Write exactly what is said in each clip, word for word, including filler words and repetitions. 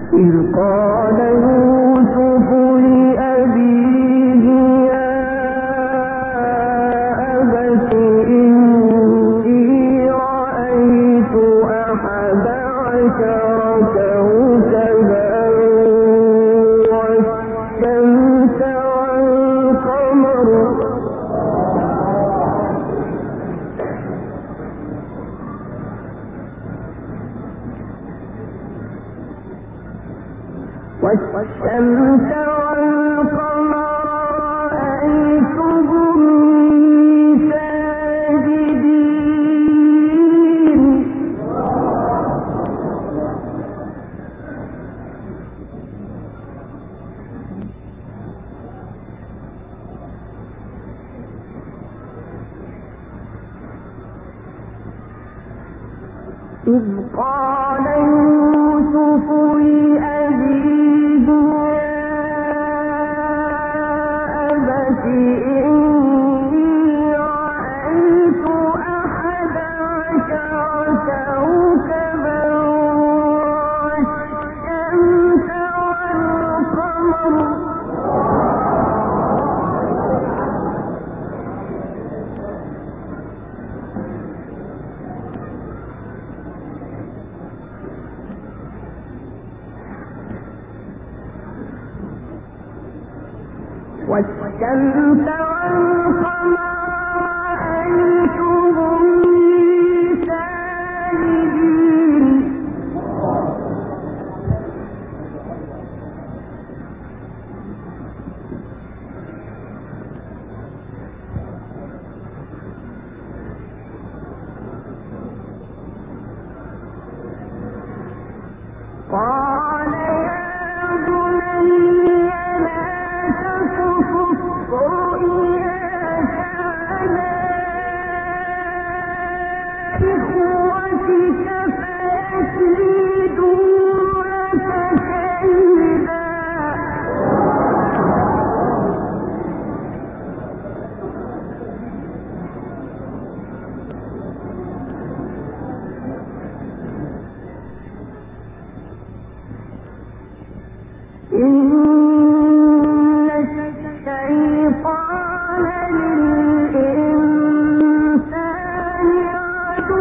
إذ قال يوسف لأبيه يا أبت إني رأيت أحد عشر كوكبا والشمس والقمر والشمس والقمر رأيتهم ساجدين إذ قال يوسف لأبيه إني رأيت أحد عشر كوكبا والشمس والقمر والشمس والقمر رأيتهم ساجدين قال يا بني لا تقصص رؤياك على إخوتك فيكيدوا لك كيدا إن الشيطان للإنسان عدو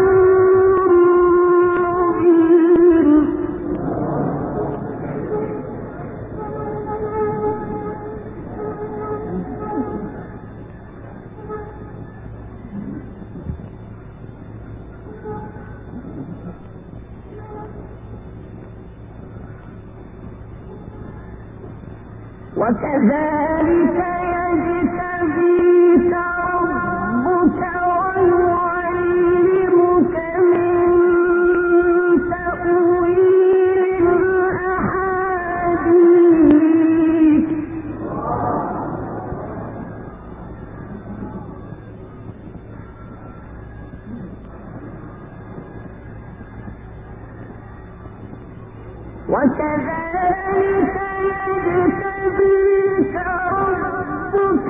مبين وكذلك يجتبيك ربك ويعلمك من تأويل الأحاديث وكذلك يجتبيك ربك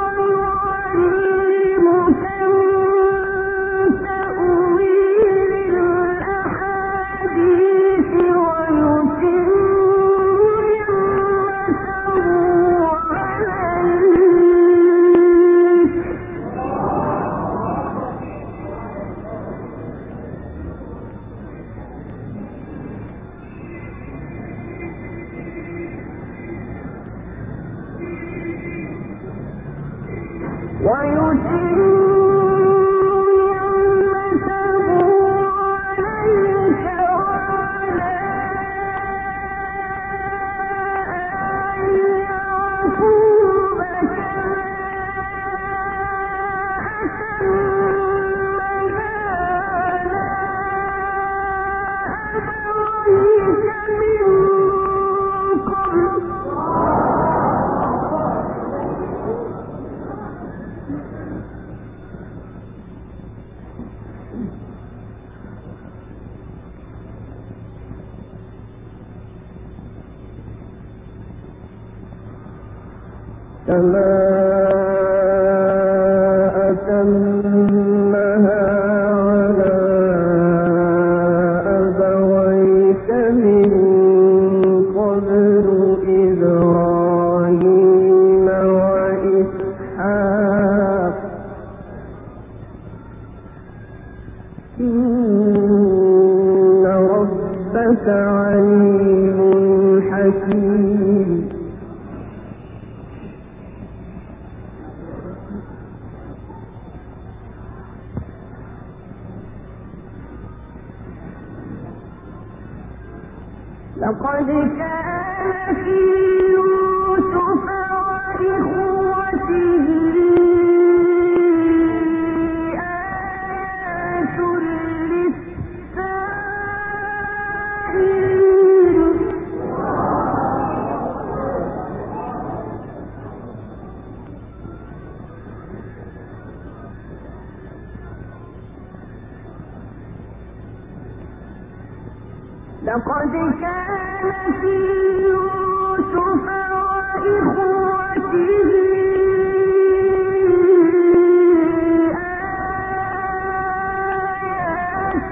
ويعلمك من تأويل الأحاديث ويتم نعمته عليك ويتم نعمته عليك وعلى آل يعقوب كما أتمها على أبويك من قبل كما أتمها على أبويك من عليم حكيم. لقد كان في يوسف وإخوته آيات للسائلين. لقد كان في يوسف وإخوته آيات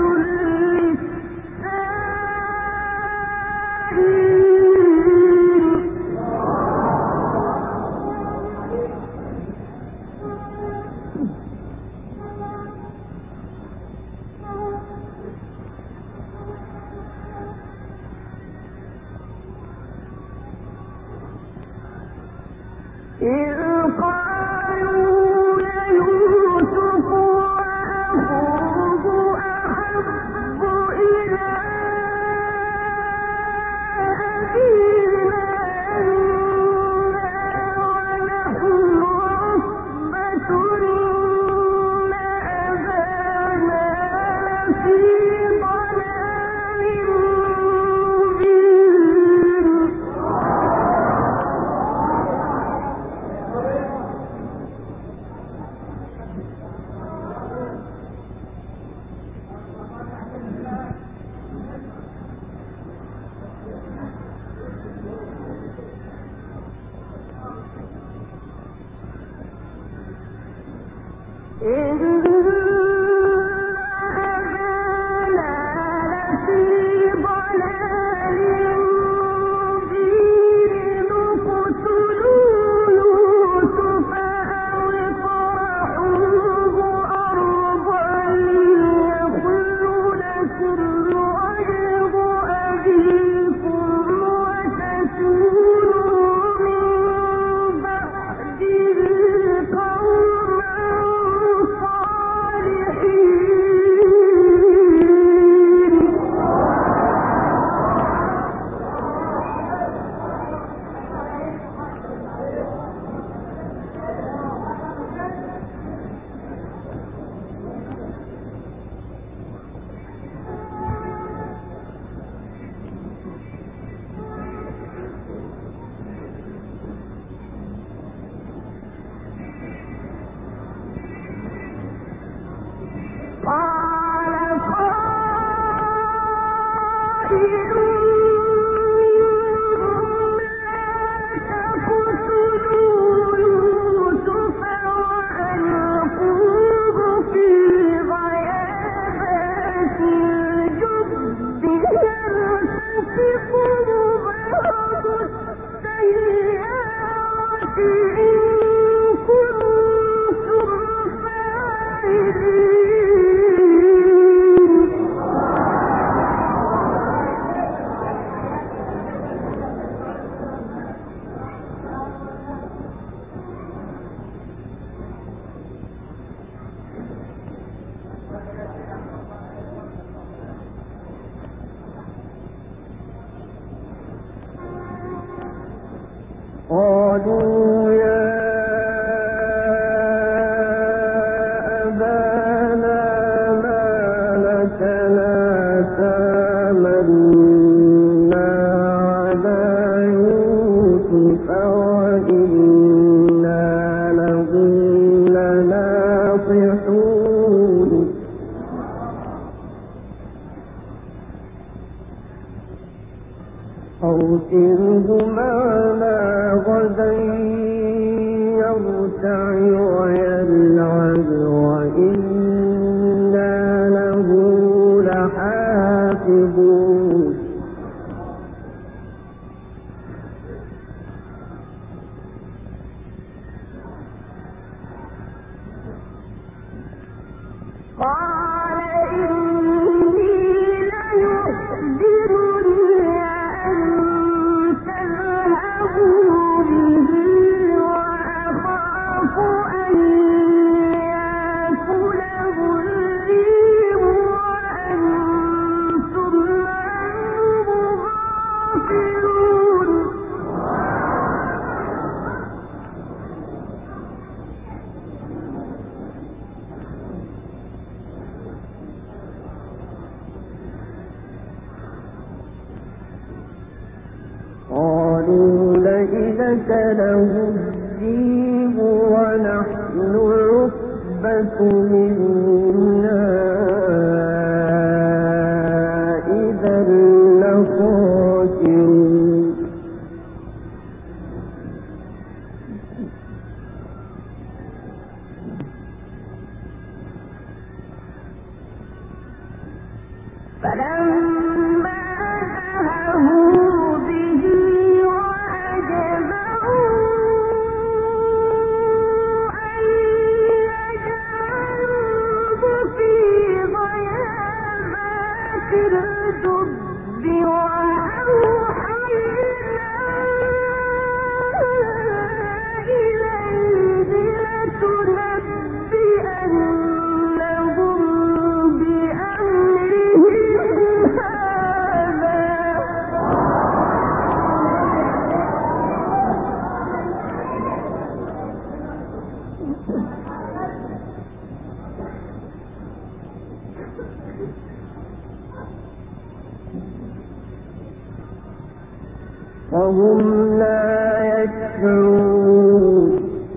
للسائلين. إذ قالوا ليوسف وأخوه أحب إلى أبينا منا ونحن عصبة إن أبانا لفي ضلال مبين. إن أبانا لفي ضلال مبين. اقتلوا يوسف أو اطرحوه أرضا يخل لكم وجه أبيكم وتكونوا من بعده قوما صالحين. قال قائل منهم لا تقتلوا يوسف وألقوه في غيابات الجب يلتقطه بعض السيارة إن كنتم فاعلين. قالوا يا أبانا ما لك لا تأمنا على يوسف وإنا له لناصحون. أرسله معنا غدا يرتع ويلعب وإنا له لحافظون. قال إني ليحزنني قالوا لئن له الدين ونحن عصبة منا إذا لخاسرون فلما ذهبوا به وأجمعوا أن يجعلوه في غيابات الجب وأوحينا إليه لتنبئنهم بأمرهم هذا وهم لا يشعرون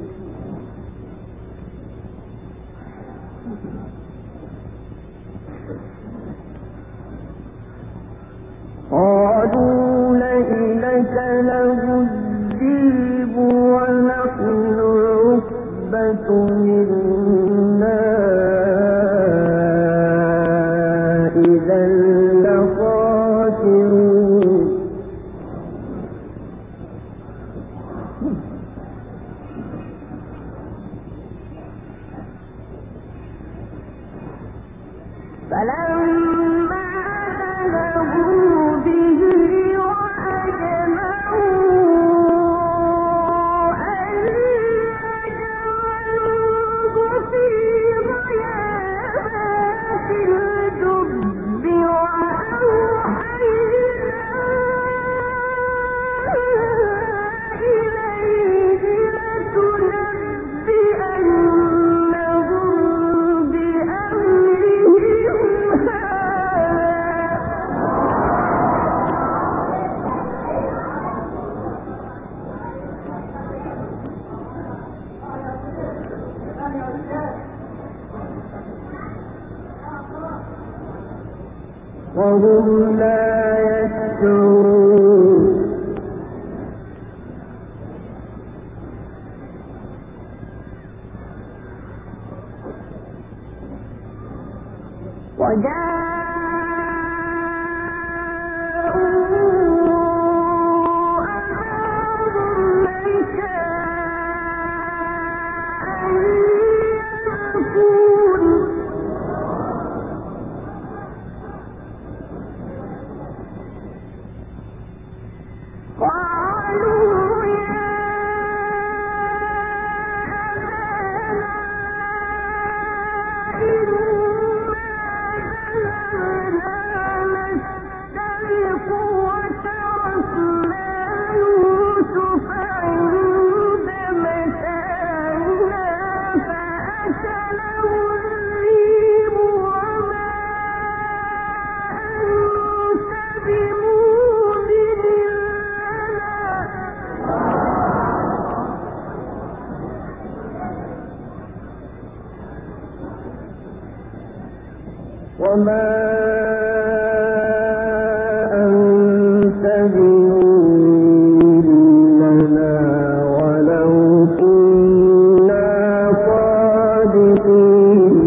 قالوا لئن له الذئب ونحن عصبة منا إذا لخاسرون فلما ذهبوا به وأجمعوا أن يجعلوه في غيابات الجب وأوحينا إليه لتنبئنهم بأمرهم وهم لا يشعرون وجاءوا أباهم عشاء يبكون قالوا يا أبانا إنا ذهبنا نستبق وتركنا يوسف عند متاعنا فأكله الذئب وما أنت بمؤمن وما أنت بمؤمن لنا ولو كنا صادقين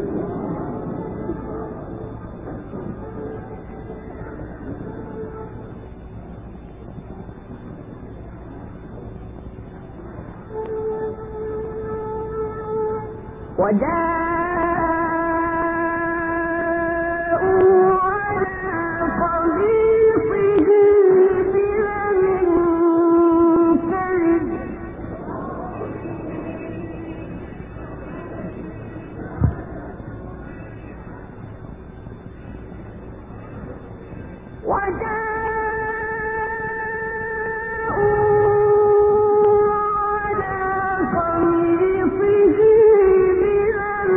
وجاءوا على قميصه بدم كذب وجاءوا على قميصه بدم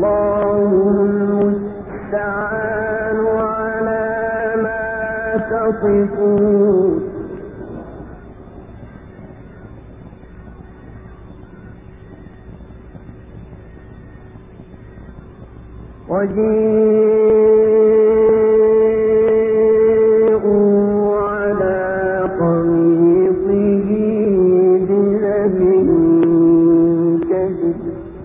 والله المستعان على ما تصفون وجيءوا على قميصه بدم كذب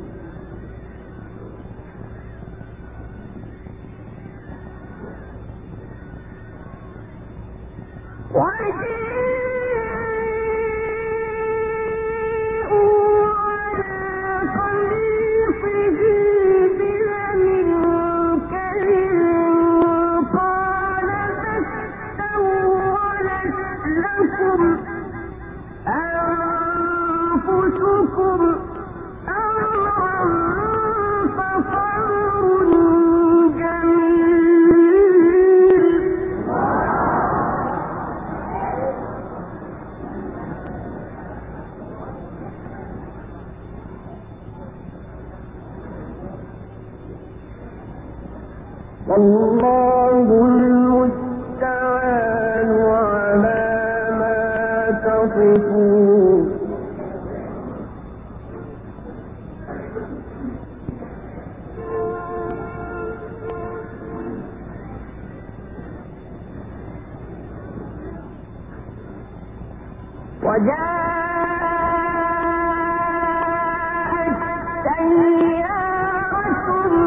والله المستعان على ما تصفون وجاءت سيارة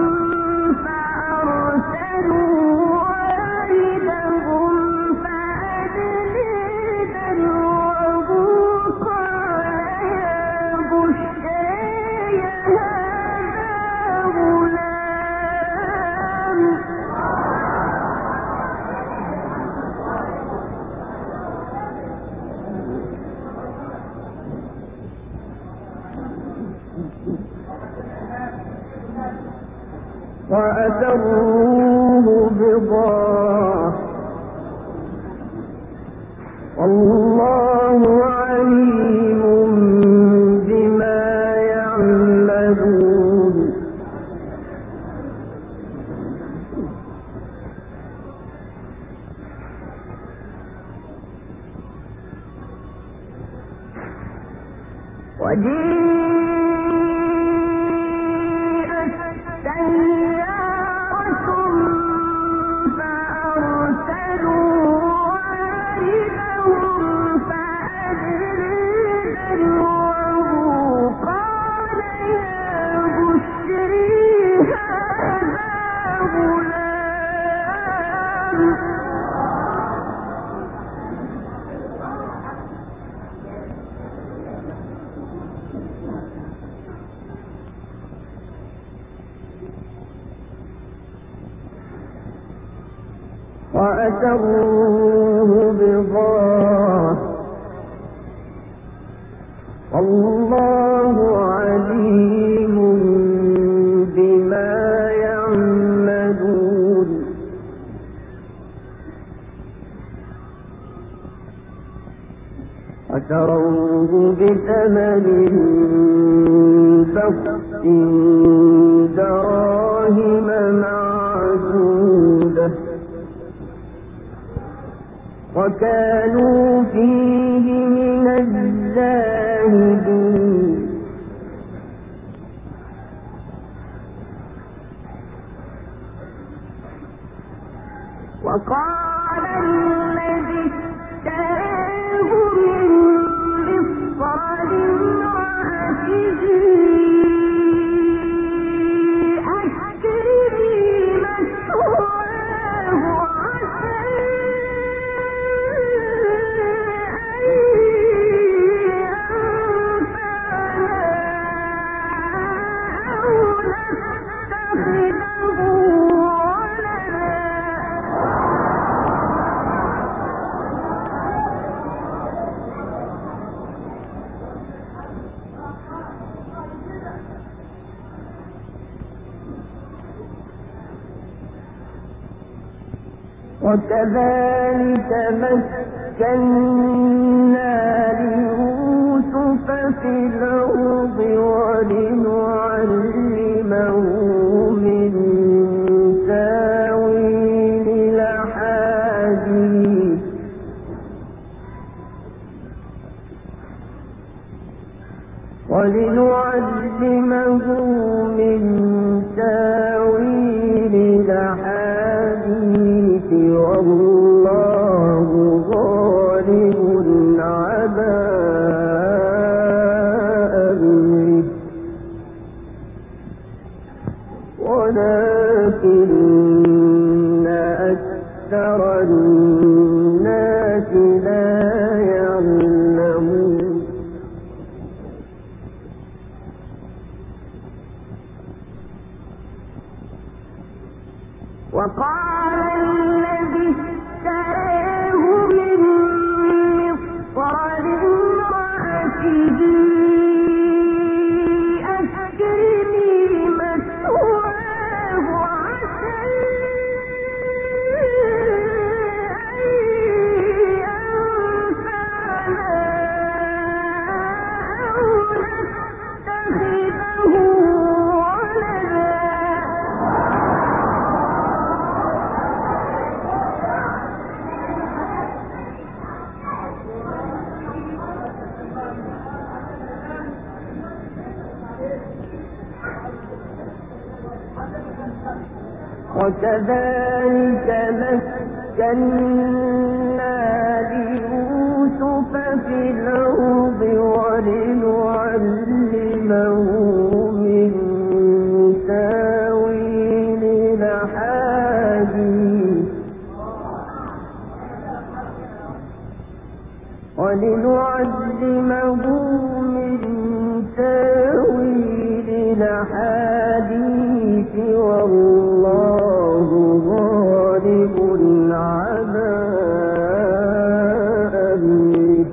فأرسلوا واردهم فأدلي دلوه قال يا بشرى هذا غلام وأسروه بضاعة والله عليم بما يعملون وجيءت سيارة فأرسلوا واردهم فأدلي دلوه قال يا بشرى هذا غلام وأسروه بضاعة والله عليم بما يعملون وشروه بثمن بخس دراهم معدودة وكانوا فيه من الزاهدين وقال الذي اشتراه من مصر لامرأته أكرمي مثواه عسى وكذلك مكنا ليوسف في الأرض ولنعلمه ولنعلمه من تاويل الأحاديث والله غالب على أمره ولكن أكثر الناس لا يعلمون. وقال الذي اشتراه من مصر لامرأته أكرمي مثواه عسى أن ينفعنا أو نتخذه ولدا. وكذلك مكنا ليوسف في الأرض ولنعلمه من تاويل الأحاديث ولنعلمه من تاويل الأحاديث والله غالب على أمره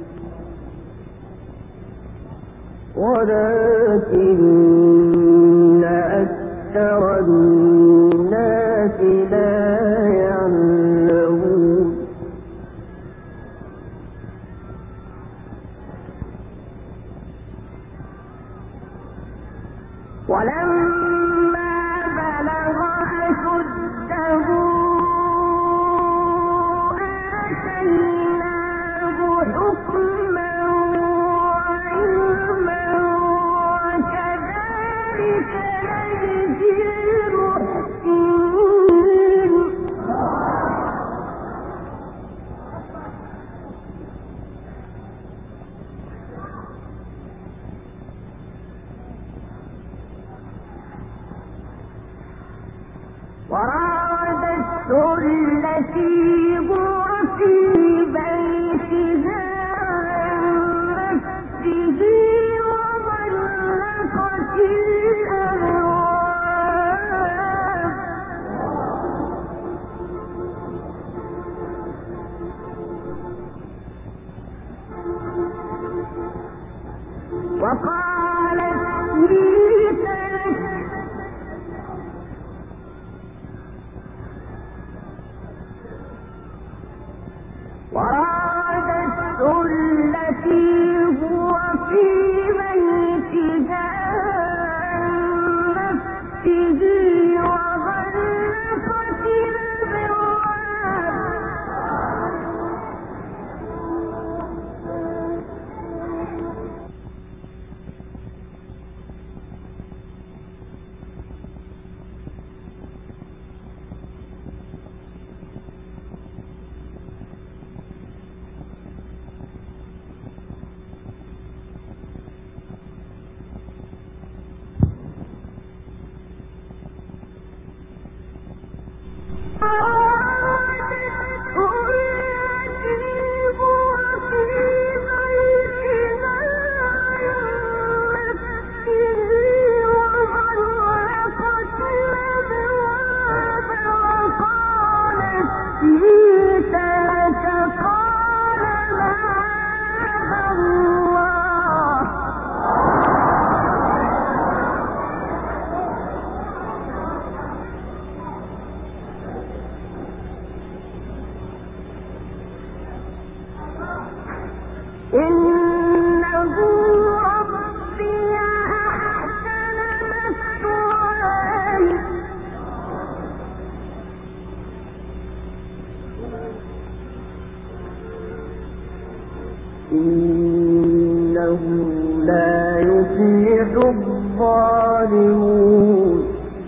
ولكن أكثر الناس لا يعلمون. ولما بلغ أشده آتيناه حكما وعلما وكذلك نجزي المحسنين. وراودته التي هو في بيتها عن نفسه وغلقت الأبواب وقالت هيت لك وراودته التي هو في بيتها عن نفسه وغلقت الأبواب إنه ربي أحسن مثواي إنه لا يفلح الظالمون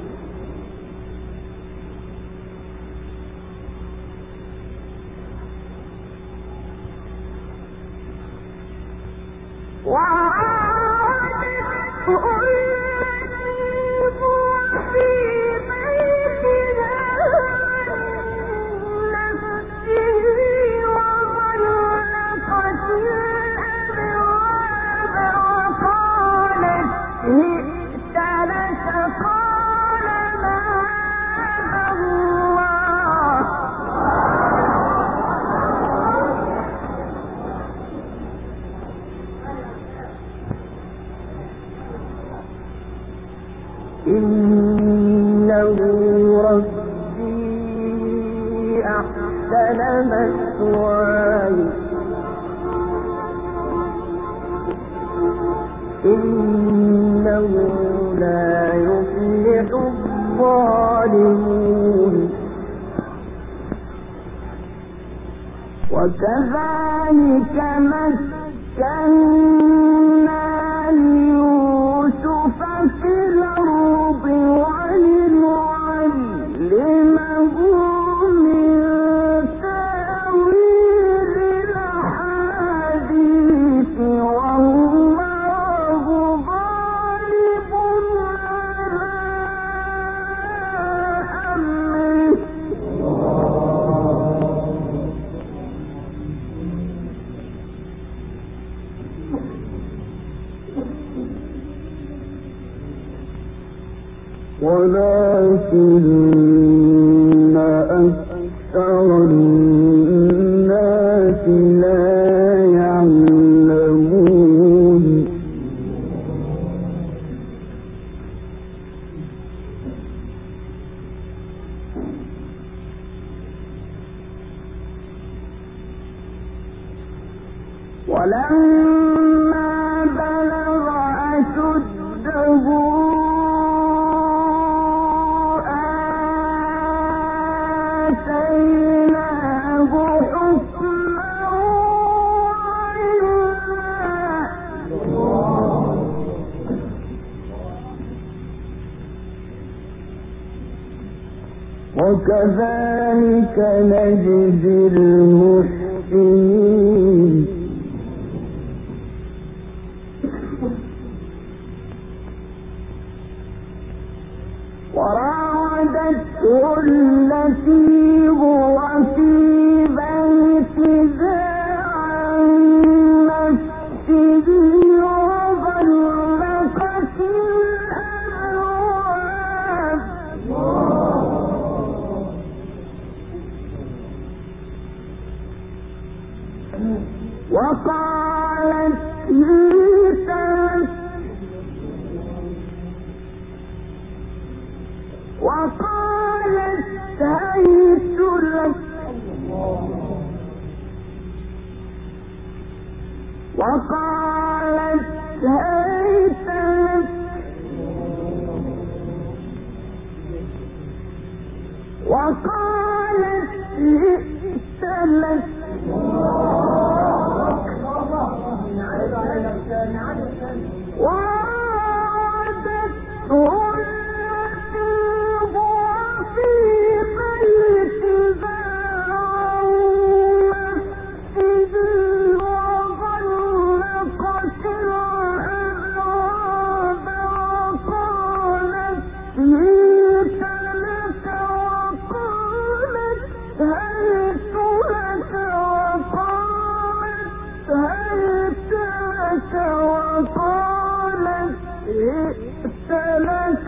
إنه ربي أحسن مثواي إنه لا يفلح الظالمون وكذلك مكنا ليوسف في الأرض ولنعلمه من تأويل الأحاديث والله غالب على أمره ولكن أكثر الناس لا يعلمون ولما بلغ أشده وكذلك نجزي المحسنين وراودته التي هو في بيتها عن نفسه وغلقت الأبواب وقالت هيت لك وقالت هيت لك وقالت هيت لك وقالت هيت لك وعادته التي هو في بيتها عن نفسه وغلقت الأبواب وقالت هيت لك وقالت هيت لك وقالت هيت لك وقالت ائت لك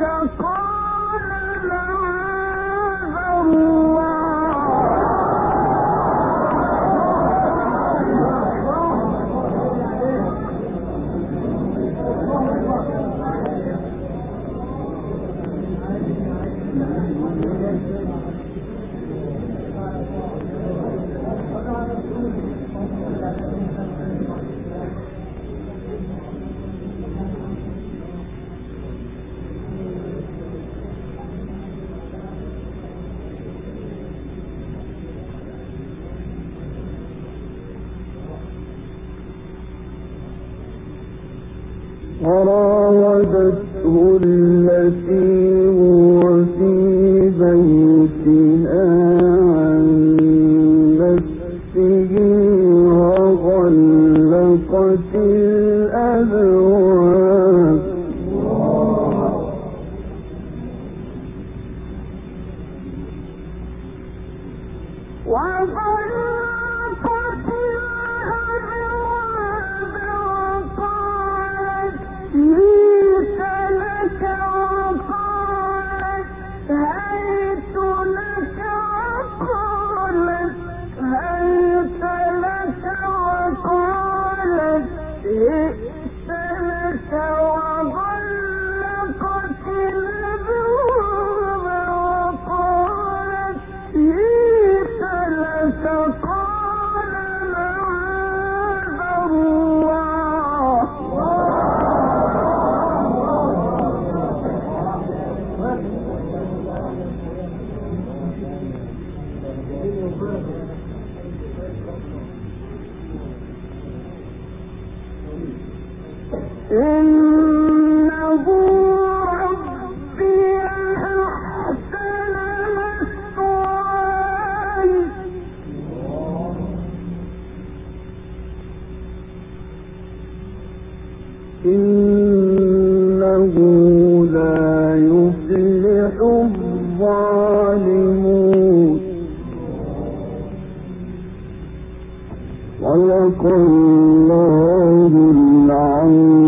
وراودته التي هو في بيتها عن نفسه وغلقت الأبواب وغلقت الأبواب وقالت هيت لك وقالت هيت لك وقالت هيت لك وقالت هيت لك وغلقت الأبواب وقالت هيت لك قال معاذ الله إنه ربي أحسن مثواي إنه لا يفلح الظالمون صدق الله العظيم.